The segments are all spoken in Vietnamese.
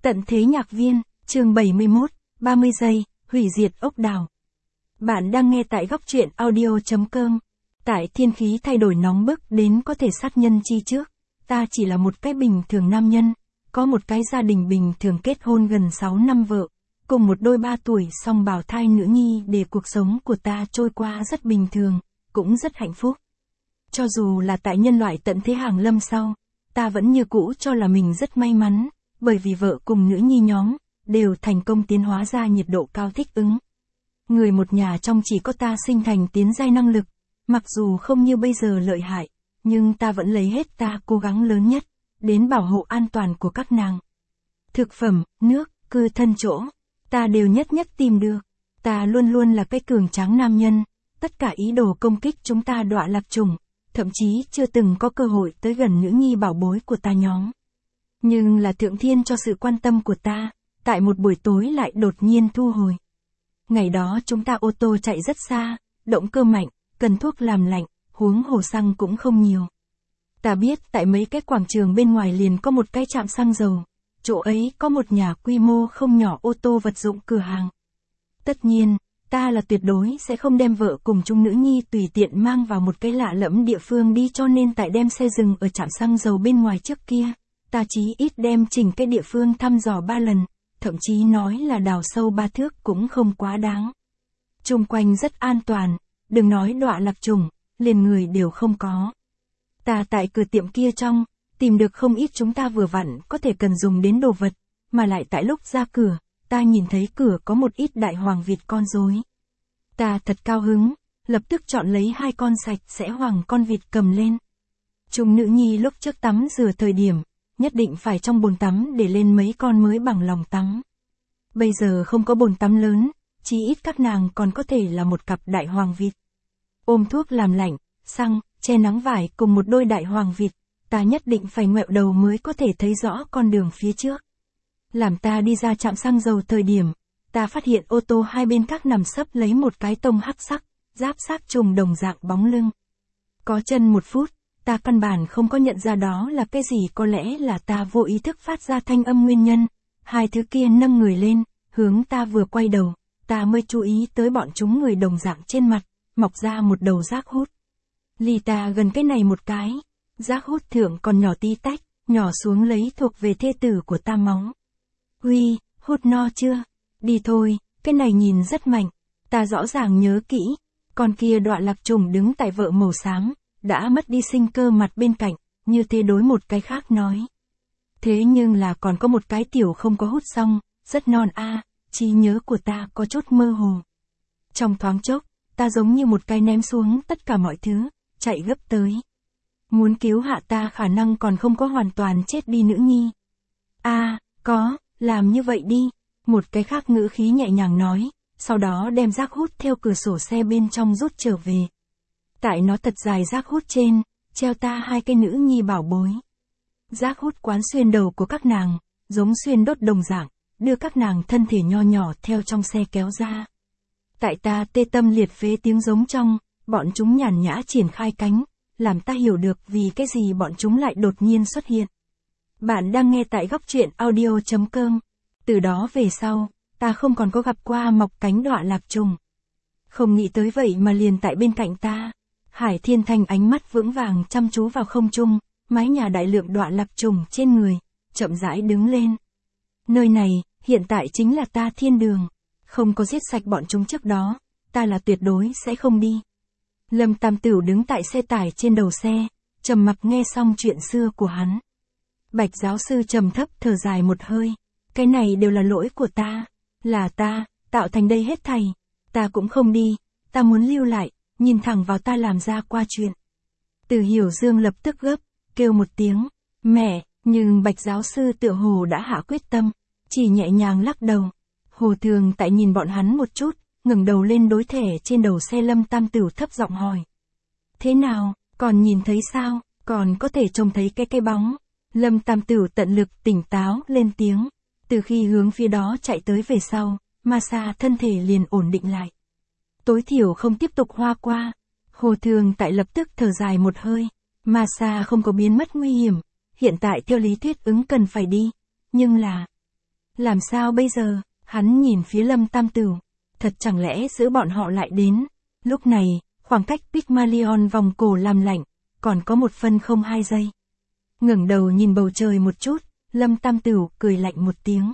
Tận thế nhạc viên, chương 71, 30 giây, hủy diệt ốc đảo. Bạn đang nghe tại góc truyện audio.com. Tại thiên khí thay đổi nóng bức đến có thể sát nhân chi trước, ta chỉ là một cái bình thường nam nhân, có một cái gia đình bình thường kết hôn gần 6 năm vợ, cùng một đôi 3 tuổi song bào thai nữ nhi để cuộc sống của ta trôi qua rất bình thường, cũng rất hạnh phúc. Cho dù là tại nhân loại tận thế hàng lâm sau, ta vẫn như cũ cho là mình rất may mắn, bởi vì vợ cùng nữ nhi nhóm, đều thành công tiến hóa ra nhiệt độ cao thích ứng. Người một nhà trong chỉ có ta sinh thành tiến giai năng lực, mặc dù không như bây giờ lợi hại, nhưng ta vẫn lấy hết ta cố gắng lớn nhất, đến bảo hộ an toàn của các nàng. Thực phẩm, nước, cư thân chỗ, ta đều nhất nhất tìm được. Ta luôn luôn là cái cường tráng nam nhân, tất cả ý đồ công kích chúng ta đọa lạc trùng, thậm chí chưa từng có cơ hội tới gần nữ nhi bảo bối của ta nhóm. Nhưng là thượng thiên cho sự quan tâm của ta, tại một buổi tối lại đột nhiên thu hồi. Ngày đó chúng ta ô tô chạy rất xa, động cơ mạnh, cần thuốc làm lạnh, huống hồ xăng cũng không nhiều. Ta biết tại mấy cái quảng trường bên ngoài liền có một cái trạm xăng dầu, chỗ ấy có một nhà quy mô không nhỏ ô tô vật dụng cửa hàng. Tất nhiên, ta là tuyệt đối sẽ không đem vợ cùng chung nữ nhi tùy tiện mang vào một cái lạ lẫm địa phương đi, cho nên tại đem xe dừng ở trạm xăng dầu bên ngoài trước kia, ta chí ít đem chỉnh cái địa phương thăm dò 3 lần, thậm chí nói là đào sâu 3 thước cũng không quá đáng. Chung quanh rất an toàn, đừng nói đọa lạc trùng, liền người đều không có. Ta tại cửa tiệm kia trong, tìm được không ít chúng ta vừa vặn có thể cần dùng đến đồ vật, mà lại tại lúc ra cửa, ta nhìn thấy cửa có một ít đại hoàng vịt con rối. Ta thật cao hứng, lập tức chọn lấy 2 con sạch sẽ hoàng con vịt cầm lên. Chung nữ nhi lúc trước tắm rửa thời điểm, nhất định phải trong bồn tắm để lên mấy con mới bằng lòng tắm. Bây giờ không có bồn tắm lớn, chí ít các nàng còn có thể là một cặp đại hoàng vịt. Ôm thuốc làm lạnh, xăng, che nắng vải cùng một đôi đại hoàng vịt, ta nhất định phải ngoẹo đầu mới có thể thấy rõ con đường phía trước. Làm ta đi ra trạm xăng dầu thời điểm, ta phát hiện ô tô hai bên các nằm sấp lấy một cái tông hắc sắc, giáp xác trùng đồng dạng bóng lưng. Có chân 1 phút, ta căn bản không có nhận ra đó là cái gì, có lẽ là ta vô ý thức phát ra thanh âm nguyên nhân. Hai thứ kia nâng người lên, hướng ta vừa quay đầu, ta mới chú ý tới bọn chúng người đồng dạng trên mặt, mọc ra một đầu rác hút. Ly ta gần cái này một cái, rác hút thượng còn nhỏ tí tách, nhỏ xuống lấy thuộc về thê tử của ta máu. Huy, hút no chưa? Đi thôi, cái này nhìn rất mạnh. Ta rõ ràng nhớ kỹ, con kia đọa lạc trùng đứng tại vợ màu xám, đã mất đi sinh cơ mặt bên cạnh, như thế đối một cái khác nói. Thế nhưng là còn có một cái tiểu không có hút xong, rất non trí nhớ của ta có chút mơ hồ. Trong thoáng chốc, ta giống như một cái ném xuống tất cả mọi thứ, chạy gấp tới. Muốn cứu hạ ta khả năng còn không có hoàn toàn chết đi nữ nhi. Có, làm như vậy đi, một cái khác ngữ khí nhẹ nhàng nói, sau đó đem rác hút theo cửa sổ xe bên trong rút trở về. Tại nó thật dài rác hút trên, treo ta 2 cái nữ nhi bảo bối. Rác hút quán xuyên đầu của các nàng, giống xuyên đốt đồng dạng, đưa các nàng thân thể nho nhỏ theo trong xe kéo ra. Tại ta tê tâm liệt phế tiếng giống trong, bọn chúng nhàn nhã triển khai cánh, làm ta hiểu được vì cái gì bọn chúng lại đột nhiên xuất hiện. Bạn đang nghe tại góc truyện audio.com. Từ đó về sau, ta không còn có gặp qua mọc cánh đọa lạc trùng. Không nghĩ tới vậy mà liền tại bên cạnh ta. Hải Thiên Thanh ánh mắt vững vàng chăm chú vào không trung, mái nhà đại lượng đọa lạc trùng trên người, chậm rãi đứng lên. Nơi này, hiện tại chính là ta thiên đường. Không có giết sạch bọn chúng trước đó, ta là tuyệt đối sẽ không đi. Lâm Tam Tửu đứng tại xe tải trên đầu xe, trầm mặc nghe xong chuyện xưa của hắn. Bạch giáo sư trầm thấp thở dài một hơi. Cái này đều là lỗi của ta. Là ta, tạo thành đây hết thảy. Ta cũng không đi, ta muốn lưu lại, nhìn thẳng vào ta làm ra qua chuyện. Từ Hiểu Dương lập tức gấp, kêu một tiếng, mẹ, nhưng Bạch giáo sư tựa hồ đã hạ quyết tâm, chỉ nhẹ nhàng lắc đầu. Hồ Thường tại nhìn bọn hắn một chút, ngẩng đầu lên đối thẻ trên đầu xe Lâm Tam Tửu thấp giọng hỏi. Thế nào, còn nhìn thấy sao, còn có thể trông thấy cái bóng. Lâm Tam Tửu tận lực tỉnh táo lên tiếng. Từ khi hướng phía đó chạy tới về sau, Masa thân thể liền ổn định lại. Tối thiểu không tiếp tục hoa qua. Hồ Thường tại lập tức thở dài một hơi. Masa không có biến mất nguy hiểm. Hiện tại theo lý thuyết ứng cần phải đi. Nhưng là, Làm sao bây giờ? Hắn nhìn phía Lâm Tam Tửu. Thật chẳng lẽ giữa bọn họ lại đến? Lúc này, khoảng cách Pygmalion vòng cổ làm lạnh, còn có 1/02 giây. Ngẩng đầu nhìn bầu trời một chút, Lâm Tam Tửu cười lạnh một tiếng.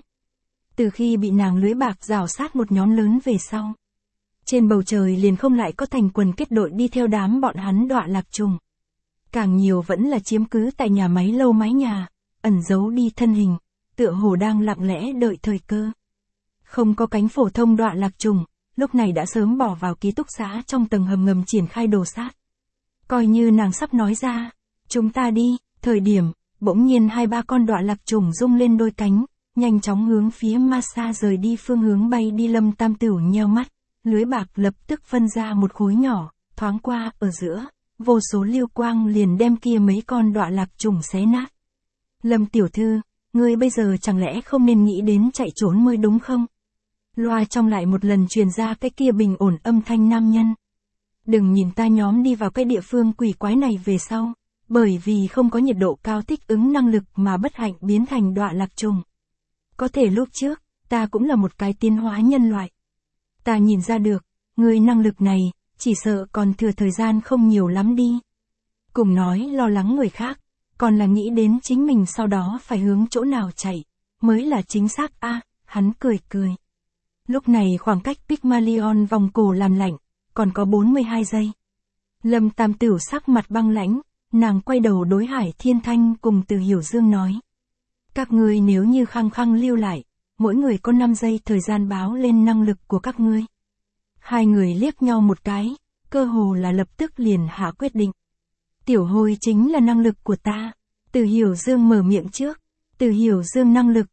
Từ khi bị nàng lưới bạc rào sát một nhóm lớn về sau, trên bầu trời liền không lại có thành quần kết đội đi theo đám bọn hắn đọa lạc trùng. Càng nhiều vẫn là chiếm cứ tại nhà máy lâu mái nhà, ẩn giấu đi thân hình, tựa hồ đang lặng lẽ đợi thời cơ. Không có cánh phổ thông đọa lạc trùng, lúc này đã sớm bỏ vào ký túc xá trong tầng hầm ngầm triển khai đồ sát. Coi như nàng sắp nói ra, chúng ta đi, thời điểm, bỗng nhiên 2-3 con đọa lạc trùng rung lên đôi cánh, nhanh chóng hướng phía Masa rời đi phương hướng bay đi. Lâm Tam Tửu nheo mắt, lưới bạc lập tức phân ra một khối nhỏ, thoáng qua, ở giữa, vô số lưu quang liền đem kia mấy con đọa lạc trùng xé nát. Lâm tiểu thư, ngươi bây giờ chẳng lẽ không nên nghĩ đến chạy trốn mới đúng không? Loa trong lại một lần truyền ra cái kia bình ổn âm thanh nam nhân. Đừng nhìn ta nhóm đi vào cái địa phương quỷ quái này về sau, bởi vì không có nhiệt độ cao thích ứng năng lực mà bất hạnh biến thành đọa lạc trùng. Có thể lúc trước, ta cũng là một cái tiến hóa nhân loại. Ta nhìn ra được, ngươi năng lực này, chỉ sợ còn thừa thời gian không nhiều lắm đi. Cùng nói lo lắng người khác, còn là nghĩ đến chính mình sau đó phải hướng chỗ nào chạy, mới là chính xác a. Hắn cười cười. Lúc này khoảng cách Pygmalion vòng cổ làm lạnh, còn có 42 giây. Lâm Tam Tửu sắc mặt băng lãnh, nàng quay đầu đối Hải Thiên Thanh cùng Từ Hiểu Dương nói. Các ngươi nếu như khăng khăng lưu lại, mỗi người có 5 giây thời gian báo lên năng lực của các ngươi. Hai người liếc nhau một cái, cơ hồ là lập tức liền hạ quyết định. Tiểu Hôi chính là năng lực của ta. Từ Hiểu Dương mở miệng trước. Từ Hiểu Dương năng lực,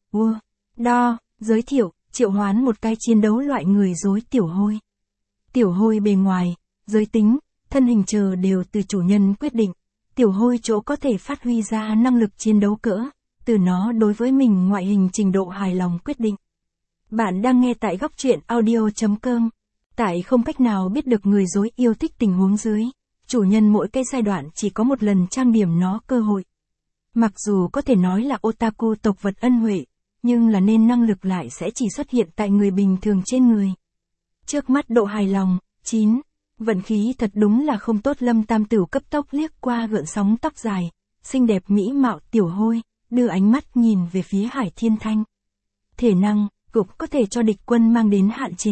đo, giới thiệu, triệu hoán một cái chiến đấu loại người rối Tiểu Hôi. Tiểu Hôi bề ngoài, giới tính, thân hình chờ đều từ chủ nhân quyết định. Tiểu Hôi chỗ có thể phát huy ra năng lực chiến đấu cỡ, từ nó đối với mình ngoại hình trình độ hài lòng quyết định. Bạn đang nghe tại góc truyện audio.com. Tại không cách nào biết được người dối yêu thích tình huống dưới, chủ nhân mỗi cái giai đoạn chỉ có một lần trang điểm nó cơ hội. Mặc dù có thể nói là otaku tộc vật ân huệ, nhưng là nên năng lực lại sẽ chỉ xuất hiện tại người bình thường trên người. Trước mắt độ hài lòng, 9. Vận khí thật đúng là không tốt. Lâm Tam Tửu cấp tốc liếc qua gợn sóng tóc dài, xinh đẹp mỹ mạo Tiểu Hôi, đưa ánh mắt nhìn về phía Hải Thiên Thanh. Thể năng, cục có thể cho địch quân mang đến hạn chế.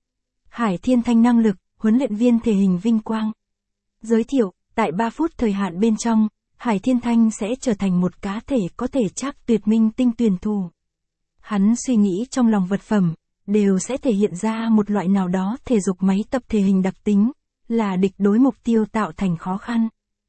Hải Thiên Thanh năng lực, huấn luyện viên thể hình vinh quang. Giới thiệu, tại 3 phút thời hạn bên trong, Hải Thiên Thanh sẽ trở thành một cá thể có thể chắc tuyệt minh tinh tuyển thủ. Hắn suy nghĩ trong lòng vật phẩm, đều sẽ thể hiện ra một loại nào đó thể dục máy tập thể hình đặc tính, là địch đối mục tiêu tạo thành khó khăn.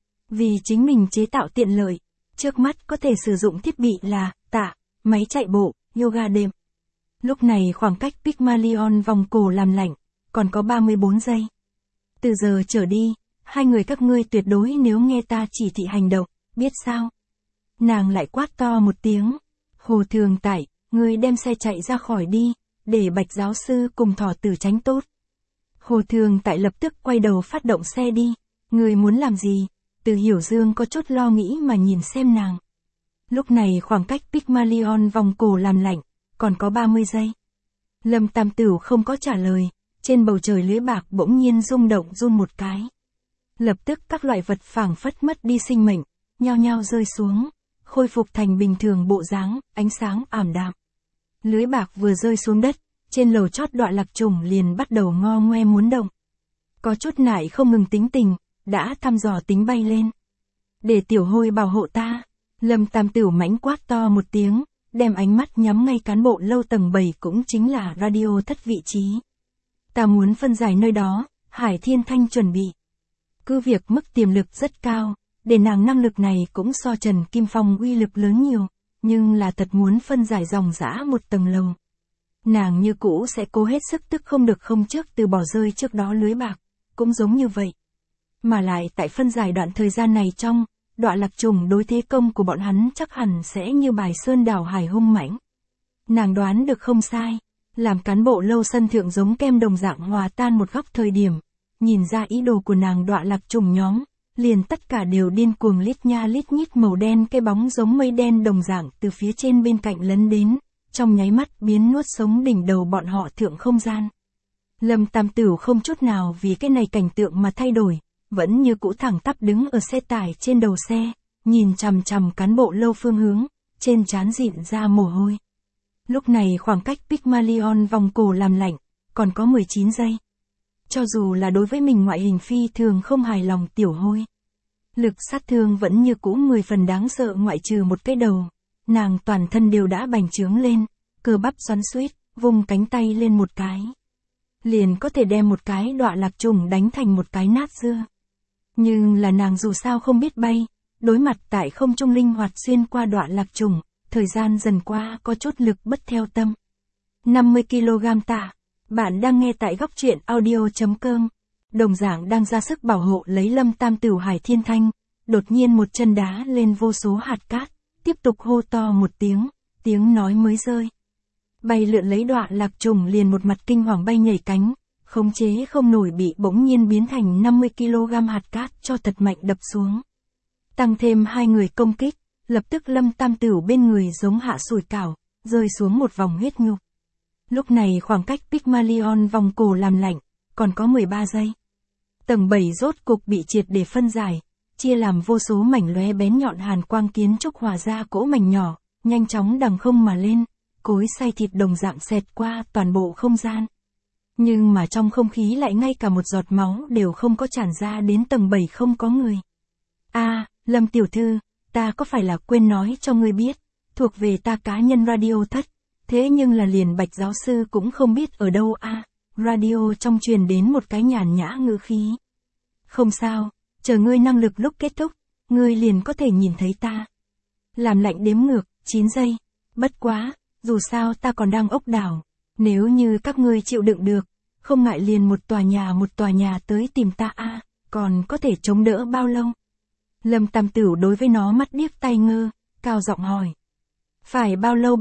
Vì chính mình chế tạo tiện lợi, trước mắt có thể sử dụng thiết bị là tạ, máy chạy bộ, yoga đệm. Lúc này khoảng cách Pygmalion vòng cổ làm lạnh, còn có 34 giây. Từ giờ trở đi, hai người các ngươi tuyệt đối nếu nghe ta chỉ thị hành động, biết sao? Nàng lại quát to một tiếng. Hồ Thường Tại, ngươi đem xe chạy ra khỏi đi, để Bạch giáo sư cùng Thỏ Tử tránh tốt. Hồ Thường Tại lập tức quay đầu phát động xe đi. Ngươi muốn làm gì? Từ Hiểu Dương có chút lo nghĩ mà nhìn xem nàng. Lúc này khoảng cách Pygmalion vòng cổ làm lạnh, còn có 30 giây. Lâm Tam Tửu không có trả lời, trên bầu trời lưới bạc bỗng nhiên rung động run một cái. Lập tức các loại vật phảng phất mất đi sinh mệnh, nhao nhao rơi xuống, khôi phục thành bình thường bộ dáng, ánh sáng ảm đạm. Lưới bạc vừa rơi xuống đất, trên lầu chót đọa lạc trùng liền bắt đầu ngo ngoe muốn động. Có chút nại không ngừng tính tình, đã thăm dò tính bay lên. Để Tiểu Hôi bảo hộ ta. Lâm Tam Tửu mãnh quát to một tiếng, đem ánh mắt nhắm ngay cán bộ lâu tầng 7 cũng chính là radio thất vị trí. Ta muốn phân giải nơi đó, Hải Thiên Thanh chuẩn bị. Cứ việc mức tiềm lực rất cao, để nàng năng lực này cũng so Trần Kim Phong uy lực lớn nhiều, nhưng là thật muốn phân giải dòng dã một tầng lầu. Nàng như cũ sẽ cố hết sức tức không được không trước từ bỏ rơi trước đó lưới bạc, cũng giống như vậy. Mà lại tại phân giải đoạn thời gian này trong, đọa lạc trùng đối thế công của bọn hắn chắc hẳn sẽ như bài sơn đảo hải hung mãnh. Nàng đoán được không sai, làm cán bộ lâu sân thượng giống kem đồng dạng hòa tan một góc thời điểm, nhìn ra ý đồ của nàng đọa lạc trùng nhóm, liền tất cả đều điên cuồng lít nha lít nhít màu đen cái bóng giống mây đen đồng dạng từ phía trên bên cạnh lấn đến, trong nháy mắt biến nuốt sống đỉnh đầu bọn họ thượng không gian. Lâm Tam Tửu không chút nào vì cái này cảnh tượng mà thay đổi, vẫn như cũ thẳng tắp đứng ở xe tải trên đầu xe, nhìn chằm chằm cán bộ lâu phương hướng, trên trán dịn ra mồ hôi. Lúc này khoảng cách Pygmalion vòng cổ làm lạnh, còn có 19 giây. Cho dù là đối với mình ngoại hình phi thường không hài lòng tiểu hôi, lực sát thương vẫn như cũ 10 phần đáng sợ, ngoại trừ một cái đầu. Nàng toàn thân đều đã bành trướng lên, cơ bắp xoắn xuýt, vùng cánh tay lên một cái, liền có thể đem một cái đọa lạc trùng đánh thành một cái nát dưa. Nhưng là nàng dù sao không biết bay, đối mặt tại không trung linh hoạt xuyên qua đọa lạc trùng, thời gian dần qua có chút lực bất theo tâm. 50 kg tạ. Bạn đang nghe tại góc truyện audio.com. Đồng dạng đang ra sức bảo hộ lấy Lâm Tam Tửu Hải Thiên Thanh, đột nhiên một chân đá lên vô số hạt cát, tiếp tục hô to một tiếng, tiếng nói mới rơi. Bay lượn lấy đọa lạc trùng liền một mặt kinh hoàng bay nhảy cánh, khống chế không nổi bị bỗng nhiên biến thành 50 kg hạt cát cho thật mạnh đập xuống. Tăng thêm hai người công kích, lập tức Lâm Tam Tửu bên người giống hạ sủi cảo, rơi xuống một vòng huyết nhục. Lúc này khoảng cách Pygmalion vòng cổ làm lạnh, còn có 13 giây. Tầng 7 rốt cục bị triệt để phân giải, chia làm vô số mảnh lóe bén nhọn hàn quang kiến trúc hòa ra cỗ mảnh nhỏ, nhanh chóng đằng không mà lên, cối xay thịt đồng dạng xẹt qua toàn bộ không gian. Nhưng mà trong không khí lại ngay cả một giọt máu đều không có tràn ra, đến tầng 7 không có người. Lâm tiểu thư, ta có phải là quên nói cho ngươi biết, thuộc về ta cá nhân radio thất, thế nhưng là liền Bạch giáo sư cũng không biết ở đâu radio trong truyền đến một cái nhàn nhã ngữ khí. Không sao, chờ ngươi năng lực lúc kết thúc, ngươi liền có thể nhìn thấy ta. Làm lạnh đếm ngược, 9 giây, bất quá, dù sao ta còn đang ốc đảo, nếu như các ngươi chịu đựng được, không ngại liền một tòa nhà tới tìm ta còn có thể chống đỡ bao lâu? Lâm Tam Tửu đối với nó mắt điếc tai ngơ, cao giọng hỏi. Phải bao lâu?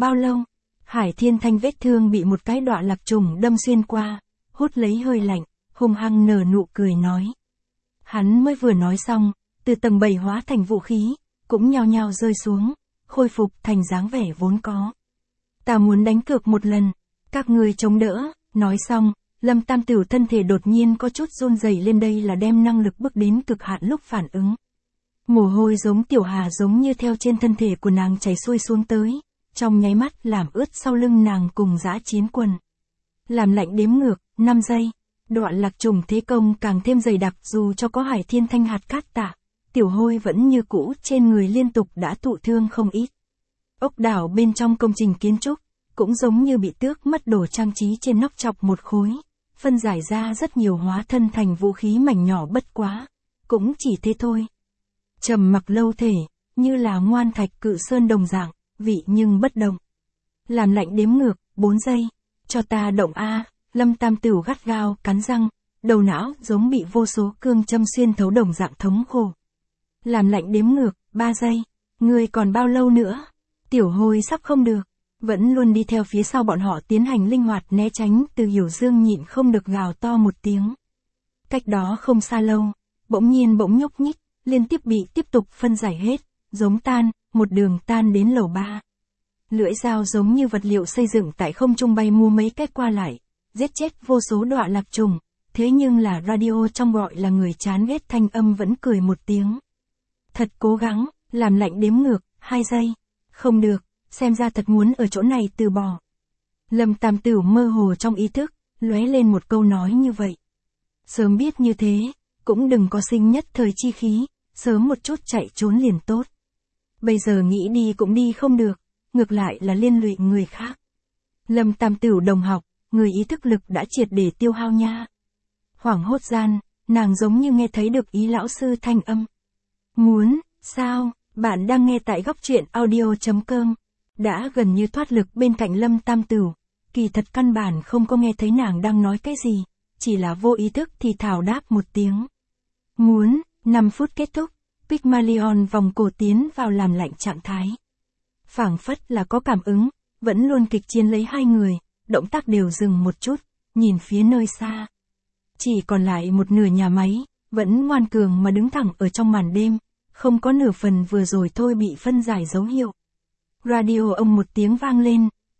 Hải Thiên Thanh vết thương bị một cái đọa lạc trùng đâm xuyên qua, hút lấy hơi lạnh, hung hăng nở nụ cười nói. Hắn mới vừa nói xong, từ tầng 7 hóa thành vũ khí, cũng nhao nhao rơi xuống, khôi phục thành dáng vẻ vốn có. Ta muốn đánh cược một lần, các ngươi chống đỡ. Nói xong, Lâm Tam Tửu thân thể đột nhiên có chút run rẩy lên, đây là đem năng lực bước đến cực hạn lúc phản ứng. Mồ hôi giống tiểu hà giống như theo trên thân thể của nàng chảy xuôi xuống tới, trong nháy mắt làm ướt sau lưng nàng cùng dã chiến quần. Làm lạnh đếm ngược, 5 giây, đoạn lạc trùng thế công càng thêm dày đặc, dù cho có Hải Thiên Thanh hạt cát tạ, tiểu hôi vẫn như cũ trên người liên tục đã thụ thương không ít. Ốc đảo bên trong công trình kiến trúc, cũng giống như bị tước mất đồ trang trí trên nóc chọc một khối, phân giải ra rất nhiều hóa thân thành vũ khí mảnh nhỏ, bất quá, cũng chỉ thế thôi. Trầm mặc lâu thể, như là ngoan thạch cự sơn đồng dạng, vị nhưng bất động. Làm lạnh đếm ngược, 4 giây, cho ta động Lâm Tam Tửu gắt gao cắn răng, đầu não giống bị vô số cương châm xuyên thấu đồng dạng thống khổ. Làm lạnh đếm ngược, 3 giây, ngươi còn bao lâu nữa? Tiểu hôi sắp không được, vẫn luôn đi theo phía sau bọn họ tiến hành linh hoạt né tránh. Từ Hiểu Dương nhịn không được gào to một tiếng. Cách đó không xa lâu, bỗng nhiên bỗng nhúc nhích, liên tiếp bị tiếp tục phân giải hết, giống tan, một đường tan đến lầu 3. Lưỡi dao giống như vật liệu xây dựng tại không trung bay mua mấy cách qua lại, giết chết vô số đọa lạc trùng, thế nhưng là radio trong gọi là người chán ghét thanh âm vẫn cười một tiếng. Thật cố gắng, làm lạnh đếm ngược, 2 giây. Không được, xem ra thật muốn ở chỗ này từ bỏ. Lâm Tam Tửu mơ hồ trong ý thức, lóe lên một câu nói như vậy. Sớm biết như thế, cũng đừng có sinh nhất thời chi khí, sớm một chút chạy trốn liền tốt. Bây giờ nghĩ đi cũng đi không được, ngược lại là liên lụy người khác. Lâm Tam Tửu đồng học, người ý thức lực đã triệt để tiêu hao nha. Hoảng hốt gian, nàng giống như nghe thấy được ý lão sư thanh âm. Muốn, sao, bạn đang nghe tại góc truyện audio.com. Đã gần như thoát lực bên cạnh Lâm Tam Tửu, kỳ thật căn bản không có nghe thấy nàng đang nói cái gì, chỉ là vô ý thức thì thào đáp một tiếng. Muốn, 5 phút kết thúc, Pygmalion vòng cổ tiến vào làm lạnh trạng thái. Phảng phất là có cảm ứng, vẫn luôn kịch chiến lấy hai người, động tác đều dừng một chút, nhìn phía nơi xa. Chỉ còn lại một nửa nhà máy, vẫn ngoan cường mà đứng thẳng ở trong màn đêm, không có nửa phần vừa rồi thôi bị phân giải dấu hiệu. Radio ông một tiếng vang lên,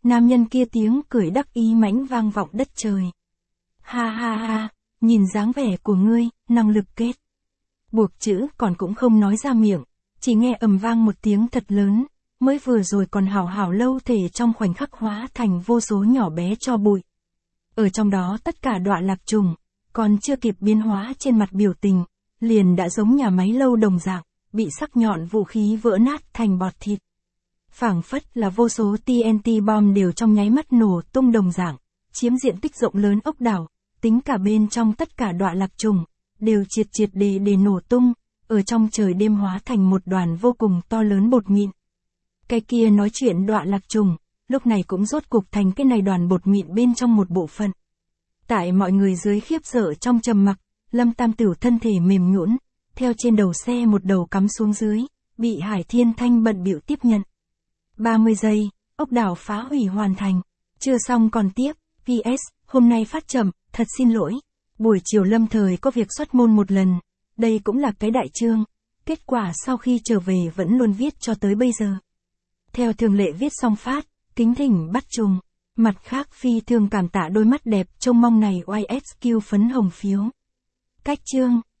Nam nhân kia tiếng cười đắc ý mãnh vang vọng đất trời. Ha ha ha, nhìn dáng vẻ của ngươi, năng lực kết. Buộc chữ còn cũng không nói ra miệng, chỉ nghe ầm vang một tiếng thật lớn, mới vừa rồi còn hào hào lâu thể trong khoảnh khắc hóa thành vô số nhỏ bé tro bụi. Ở trong đó tất cả đọa lạc trùng, còn chưa kịp biến hóa trên mặt biểu tình, liền đã giống nhà máy lâu đồng dạng, bị sắc nhọn vũ khí vỡ nát thành bọt thịt. Phảng phất là vô số TNT bom đều trong nháy mắt nổ tung đồng dạng, chiếm diện tích rộng lớn ốc đảo, tính cả bên trong tất cả đọa lạc trùng, đều triệt triệt để nổ tung, ở trong trời đêm hóa thành một đoàn vô cùng to lớn bột mịn. Cái kia nói chuyện đọa lạc trùng, lúc này cũng rốt cục thành cái này đoàn bột mịn bên trong một bộ phận. Tại mọi người dưới khiếp sợ trong trầm mặc, Lâm Tam Tửu thân thể mềm nhũn, theo trên đầu xe một đầu cắm xuống dưới, bị Hải Thiên Thanh bận bịu tiếp nhận. 30 giây, ốc đảo phá hủy hoàn thành. Chưa xong còn tiếp, PS, hôm nay phát chậm, thật xin lỗi. Buổi chiều lâm thời có việc xuất môn một lần, đây cũng là cái đại chương, kết quả sau khi trở về vẫn luôn viết cho tới bây giờ. Theo thường lệ viết xong phát, kính thỉnh bắt trùng. Mặt khác phi thường cảm tạ đôi mắt đẹp trông mong này YSQ phấn hồng phiếu. Cách chương.